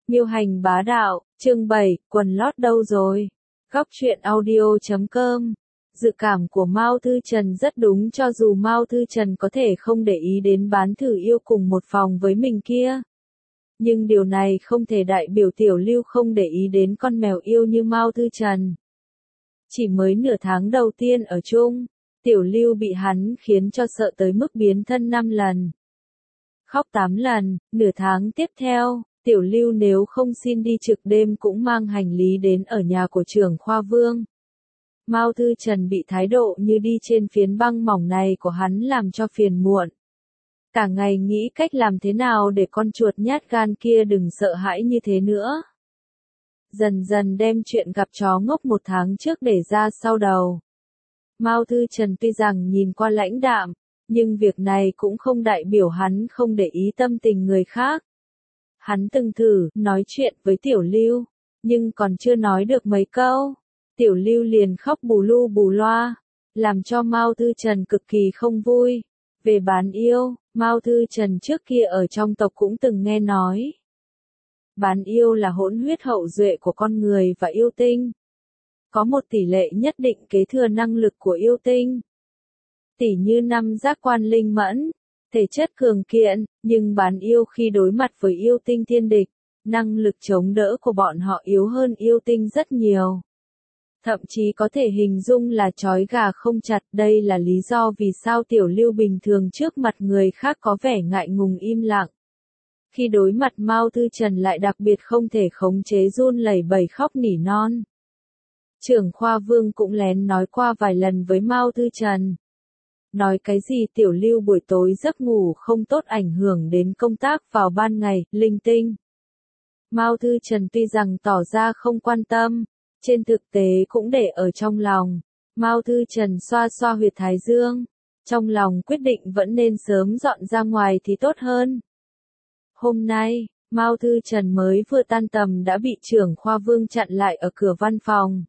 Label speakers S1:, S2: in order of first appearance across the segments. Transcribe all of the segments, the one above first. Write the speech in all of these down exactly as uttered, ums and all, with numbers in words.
S1: Nhiêu hành bá đạo, chương bảy, quần lót đâu rồi? Góc truyện audio chấm com. Dự cảm của Mao Thư Trần rất đúng, cho dù Mao Thư Trần có thể không để ý đến bán thử yêu cùng một phòng với mình kia. Nhưng điều này không thể đại biểu Tiểu Lưu không để ý đến con mèo yêu như Mao Thư Trần. Chỉ mới nửa tháng đầu tiên ở chung, Tiểu Lưu bị hắn khiến cho sợ tới mức biến thân năm lần. Khóc tám lần, nửa tháng tiếp theo, Tiểu Lưu nếu không xin đi trực đêm cũng mang hành lý đến ở nhà của trưởng khoa Vương. Mao Thư Trần bị thái độ như đi trên phiến băng mỏng này của hắn làm cho phiền muộn. Cả ngày nghĩ cách làm thế nào để con chuột nhát gan kia đừng sợ hãi như thế nữa. Dần dần đem chuyện gặp chó ngốc một tháng trước để ra sau đầu. Mao Thư Trần tuy rằng nhìn qua lãnh đạm, nhưng việc này cũng không đại biểu hắn không để ý tâm tình người khác. Hắn từng thử nói chuyện với Tiểu Lưu, nhưng còn chưa nói được mấy câu, Tiểu Lưu liền khóc bù lu bù loa, làm cho Mao Thư Trần cực kỳ không vui. Về bán yêu, Mao Thư Trần trước kia ở trong tộc cũng từng nghe nói. Bán yêu là hỗn huyết hậu duệ của con người và yêu tinh. Có một tỷ lệ nhất định kế thừa năng lực của yêu tinh. Tỉ như năm giác quan linh mẫn, thể chất cường kiện, nhưng bán yêu khi đối mặt với yêu tinh thiên địch, năng lực chống đỡ của bọn họ yếu hơn yêu tinh rất nhiều. Thậm chí có thể hình dung là trói gà không chặt. Đây là lý do vì sao Tiểu Lưu bình thường trước mặt người khác có vẻ ngại ngùng im lặng. Khi đối mặt Mao Thư Trần lại đặc biệt không thể khống chế run lẩy bẩy khóc nỉ non. Trưởng khoa Vương cũng lén nói qua vài lần với Mao Thư Trần. Nói cái gì Tiểu Lưu buổi tối giấc ngủ không tốt ảnh hưởng đến công tác vào ban ngày, linh tinh. Mao Thư Trần tuy rằng tỏ ra không quan tâm, trên thực tế cũng để ở trong lòng. Mao Thư Trần xoa xoa huyệt thái dương, trong lòng quyết định vẫn nên sớm dọn ra ngoài thì tốt hơn. Hôm nay, Mao Thư Trần mới vừa tan tầm đã bị trưởng khoa Vương chặn lại ở cửa văn phòng.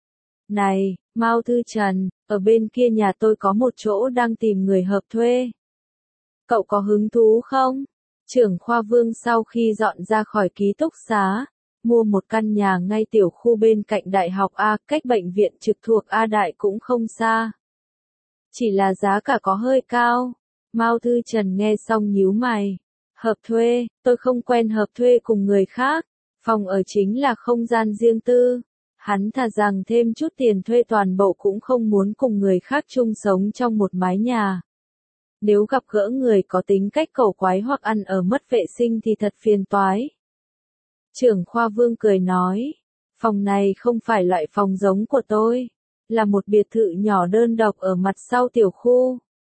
S1: Này, Mao Thư Trần, ở bên kia nhà tôi có một chỗ đang tìm người hợp thuê. Cậu có hứng thú không? Trưởng khoa Vương sau khi dọn ra khỏi ký túc xá, mua một căn nhà ngay tiểu khu bên cạnh Đại học A, cách bệnh viện trực thuộc A Đại cũng không xa. Chỉ là giá cả có hơi cao. Mao Thư Trần nghe xong nhíu mày. Hợp thuê, tôi không quen hợp thuê cùng người khác. Phòng ở chính là không gian riêng tư. Hắn thà rằng thêm chút tiền thuê toàn bộ cũng không muốn cùng người khác chung sống trong một mái nhà. Nếu gặp gỡ người có tính cách cẩu quái hoặc ăn ở mất vệ sinh thì thật phiền toái. Trưởng khoa Vương cười nói, phòng này không phải loại phòng giống của tôi, là một biệt thự nhỏ đơn độc ở mặt sau tiểu khu.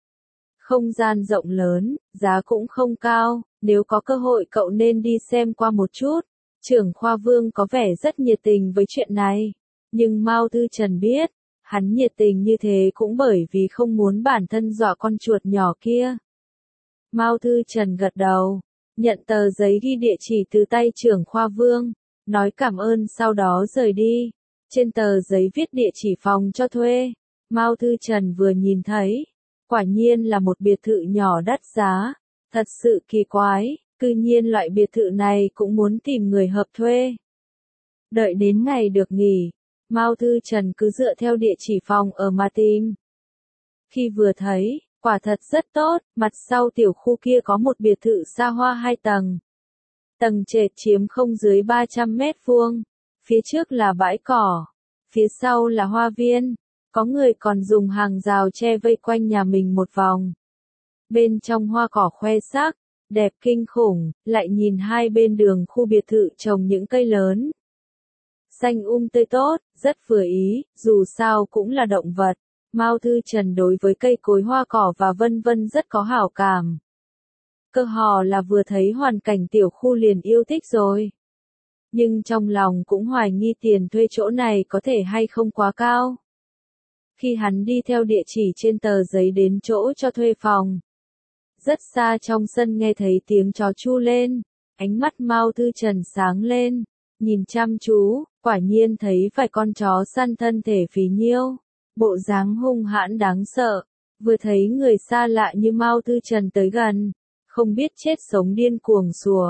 S1: Không gian rộng lớn, giá cũng không cao, nếu có cơ hội cậu nên đi xem qua một chút. Trưởng khoa Vương có vẻ rất nhiệt tình với chuyện này, nhưng Mao Thư Trần biết, hắn nhiệt tình như thế cũng bởi vì không muốn bản thân dọa con chuột nhỏ kia. Mao Thư Trần gật đầu, nhận tờ giấy ghi địa chỉ từ tay trưởng khoa Vương, nói cảm ơn sau đó rời đi. Trên tờ giấy viết địa chỉ phòng cho thuê, Mao Thư Trần vừa nhìn thấy, quả nhiên là một biệt thự nhỏ đắt giá, thật sự kỳ quái. Cư nhiên loại biệt thự này cũng muốn tìm người hợp thuê. Đợi đến ngày được nghỉ, Mao Thư Trần cứ dựa theo địa chỉ phòng ở mà tìm. Khi vừa thấy, quả thật rất tốt, mặt sau tiểu khu kia có một biệt thự xa hoa hai tầng. Tầng trệt chiếm không dưới ba trăm mét vuông, phía trước là bãi cỏ, phía sau là hoa viên, có người còn dùng hàng rào che vây quanh nhà mình một vòng. Bên trong hoa cỏ khoe sắc, đẹp kinh khủng, lại nhìn hai bên đường khu biệt thự trồng những cây lớn. Xanh um tươi tốt, rất vừa ý, dù sao cũng là động vật. Mao Thư Trần đối với cây cối hoa cỏ và vân vân rất có hảo cảm. Cơ hồ là vừa thấy hoàn cảnh tiểu khu liền yêu thích rồi. Nhưng trong lòng cũng hoài nghi tiền thuê chỗ này có thể hay không quá cao. Khi hắn đi theo địa chỉ trên tờ giấy đến chỗ cho thuê phòng, rất xa trong sân nghe thấy tiếng chó chu lên, ánh mắt Mao Thư Trần sáng lên, nhìn chăm chú, quả nhiên thấy vài con chó săn thân thể phì nhiêu, bộ dáng hung hãn đáng sợ. Vừa thấy người xa lạ như Mao Thư Trần tới gần, không biết chết sống điên cuồng sủa.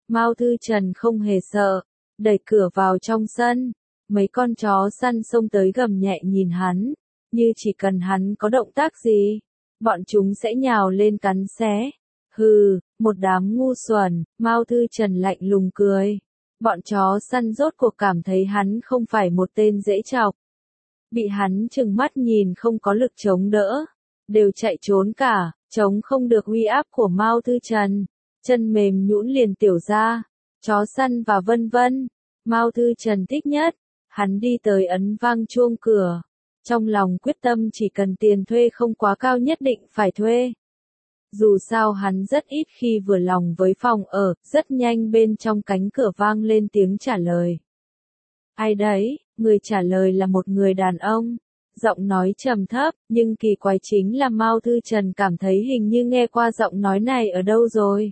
S1: Mao Thư Trần không hề sợ, đẩy cửa vào trong sân. Mấy con chó săn xông tới gầm nhẹ nhìn hắn, như chỉ cần hắn có động tác gì, bọn chúng sẽ nhào lên cắn xé. Hừ, một đám ngu xuẩn, Mao Thư Trần lạnh lùng cười. Bọn chó săn rốt cuộc cảm thấy hắn không phải một tên dễ chọc. Bị hắn trừng mắt nhìn không có lực chống đỡ, đều chạy trốn cả, chống không được uy áp của Mao Thư Trần. Chân mềm nhũn liền tiểu ra, chó săn và vân vân. Mao Thư Trần thích nhất, hắn đi tới ấn vang chuông cửa. Trong lòng quyết tâm chỉ cần tiền thuê không quá cao nhất định phải thuê. Dù sao hắn rất ít khi vừa lòng với phòng ở, rất nhanh bên trong cánh cửa vang lên tiếng trả lời. Ai đấy? Người trả lời là một người đàn ông. Giọng nói trầm thấp, nhưng kỳ quái chính là Mao Thư Trần cảm thấy hình như nghe qua giọng nói này ở đâu rồi.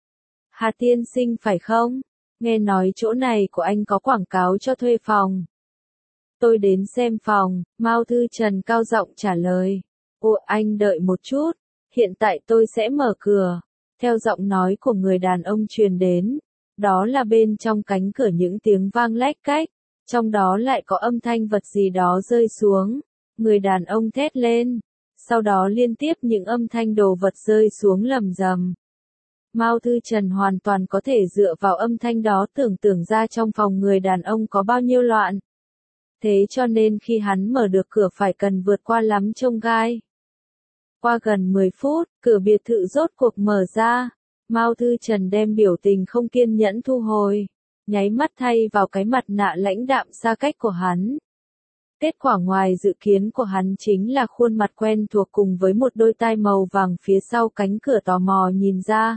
S1: Hà tiên sinh phải không? Nghe nói chỗ này của anh có quảng cáo cho thuê phòng. Tôi đến xem phòng, Mao Thư Trần cao giọng trả lời. Ồ, anh đợi một chút, hiện tại tôi sẽ mở cửa. Theo giọng nói của người đàn ông truyền đến, đó là bên trong cánh cửa những tiếng vang lách cách, trong đó lại có âm thanh vật gì đó rơi xuống. Người đàn ông thét lên, sau đó liên tiếp những âm thanh đồ vật rơi xuống lầm rầm. Mao Thư Trần hoàn toàn có thể dựa vào âm thanh đó tưởng tượng ra trong phòng người đàn ông có bao nhiêu loạn. Thế cho nên khi hắn mở được cửa phải cần vượt qua lắm chông gai. Qua gần mười phút, cửa biệt thự rốt cuộc mở ra. Mao Thư Trần đem biểu tình không kiên nhẫn thu hồi, nháy mắt thay vào cái mặt nạ lãnh đạm xa cách của hắn. Kết quả ngoài dự kiến của hắn chính là khuôn mặt quen thuộc cùng với một đôi tai màu vàng phía sau cánh cửa tò mò nhìn ra.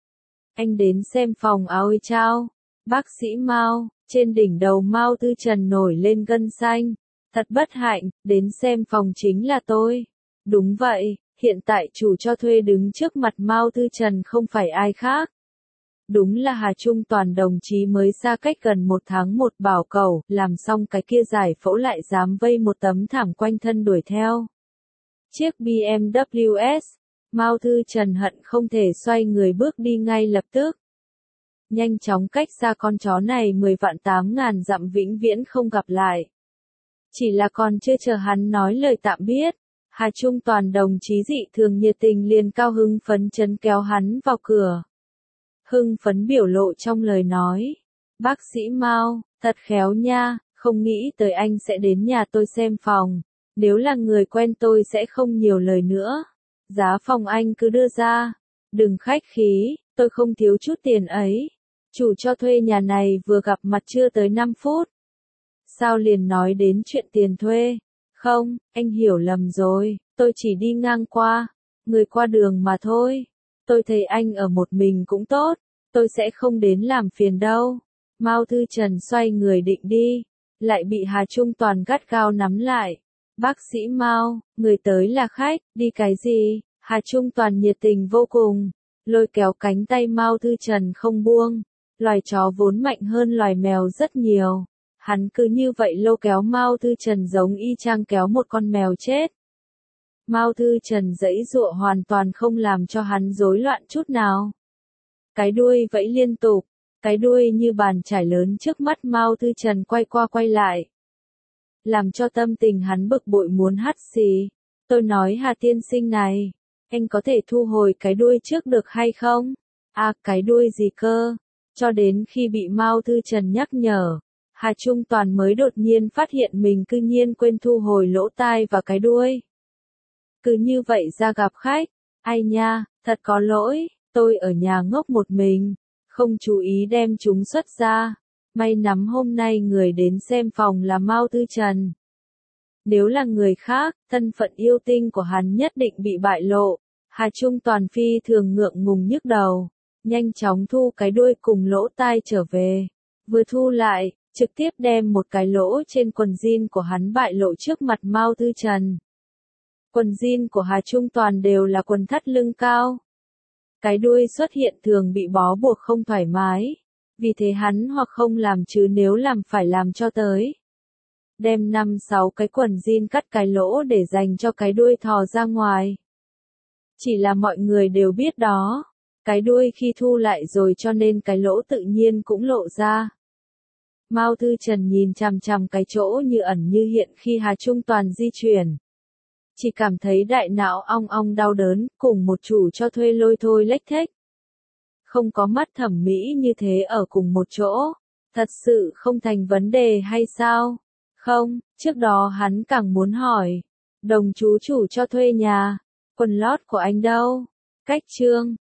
S1: Anh đến xem phòng áo ơi chao. Bác sĩ Mao, trên đỉnh đầu Mao Thư Trần nổi lên gân xanh. Thật bất hạnh, đến xem phòng chính là tôi. Đúng vậy, hiện tại chủ cho thuê đứng trước mặt Mao Thư Trần không phải ai khác. Đúng là Hà Trung Toàn đồng chí mới xa cách gần một tháng một bảo cẩu, làm xong cái kia giải phẫu lại dám vây một tấm thảm quanh thân đuổi theo. Chiếc bê em vê ét, Mao Thư Trần hận không thể xoay người bước đi ngay lập tức. Nhanh chóng cách xa con chó này mười vạn tám ngàn dặm vĩnh viễn không gặp lại. Chỉ là còn chưa chờ hắn nói lời tạm biết, Hà Trung Toàn đồng chí dị thường nhiệt tình liền cao hưng phấn chấn kéo hắn vào cửa. Hưng phấn biểu lộ trong lời nói. Bác sĩ Mao, thật khéo nha, không nghĩ tới anh sẽ đến nhà tôi xem phòng. Nếu là người quen tôi sẽ không nhiều lời nữa. Giá phòng anh cứ đưa ra. Đừng khách khí, tôi không thiếu chút tiền ấy. Chủ cho thuê nhà này vừa gặp mặt chưa tới năm phút. Sao liền nói đến chuyện tiền thuê? Không, anh hiểu lầm rồi, tôi chỉ đi ngang qua. Người qua đường mà thôi. Tôi thấy anh ở một mình cũng tốt, tôi sẽ không đến làm phiền đâu. Mao Thư Trần xoay người định đi, lại bị Hà Trung Toàn gắt gao nắm lại. Bác sĩ Mao, người tới là khách, đi cái gì? Hà Trung Toàn nhiệt tình vô cùng, lôi kéo cánh tay Mao Thư Trần không buông. Loài chó vốn mạnh hơn loài mèo rất nhiều. Hắn cứ như vậy lôi kéo Mao Thư Trần giống y chang kéo một con mèo chết. Mao Thư Trần giãy giụa hoàn toàn không làm cho hắn rối loạn chút nào. Cái đuôi vẫy liên tục, cái đuôi như bàn chải lớn trước mắt Mao Thư Trần quay qua quay lại. Làm cho tâm tình hắn bực bội muốn hắt xì. Tôi nói Hà tiên sinh này, anh có thể thu hồi cái đuôi trước được hay không? À, cái đuôi gì cơ? Cho đến khi bị Mao Thư Trần nhắc nhở, Hà Trung Toàn mới đột nhiên phát hiện mình cư nhiên quên thu hồi lỗ tai và cái đuôi. Cứ như vậy ra gặp khách, ai nha, thật có lỗi, tôi ở nhà ngốc một mình, không chú ý đem chúng xuất ra. May nắm hôm nay người đến xem phòng là Mao Thư Trần. Nếu là người khác, thân phận yêu tinh của hắn nhất định bị bại lộ. Hà Trung Toàn phi thường ngượng ngùng nhức đầu, nhanh chóng thu cái đuôi cùng lỗ tai trở về. Vừa thu lại, trực tiếp đem một cái lỗ trên quần jean của hắn bại lộ trước mặt Mao Thư Trần. Quần jean của Hà Trung Toàn đều là quần thắt lưng cao. Cái đuôi xuất hiện thường bị bó buộc không thoải mái. Vì thế hắn hoặc không làm chứ nếu làm phải làm cho tới. Đem năm sáu cái quần jean cắt cái lỗ để dành cho cái đuôi thò ra ngoài. Chỉ là mọi người đều biết đó. Cái đuôi khi thu lại rồi cho nên cái lỗ tự nhiên cũng lộ ra. Mao Thư Trần nhìn chằm chằm cái chỗ như ẩn như hiện khi Hà Trung Toàn di chuyển. Chỉ cảm thấy đại não ong ong đau đớn, cùng một chủ cho thuê lôi thôi lếch thếch. Không có mắt thẩm mỹ như thế ở cùng một chỗ, thật sự không thành vấn đề hay sao? Không, trước đó hắn càng muốn hỏi, đồng chú chủ cho thuê nhà, quần lót của anh đâu? Cách chương